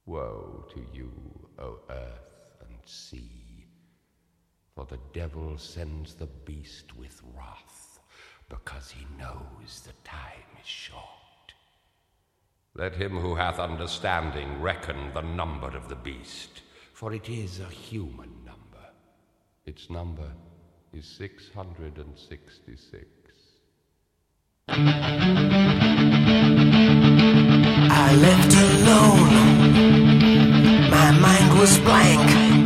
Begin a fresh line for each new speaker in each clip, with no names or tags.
Woe to you, O earth and sea, for the devil sends the beast with wrath, because he knows the time is short. Let him who hath understanding reckon the number of the beast, for it is a human number. Its number is 666.
I left alone, my mind was blank.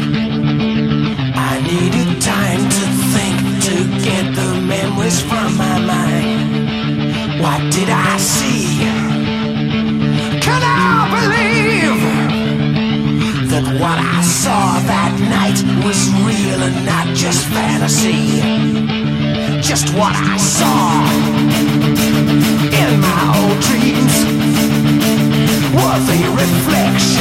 I needed time to think, to get the memories from my mind. What did I see? Can I believe that what I saw that night was real and not just fantasy? Just what I saw in my old dreams was a reflection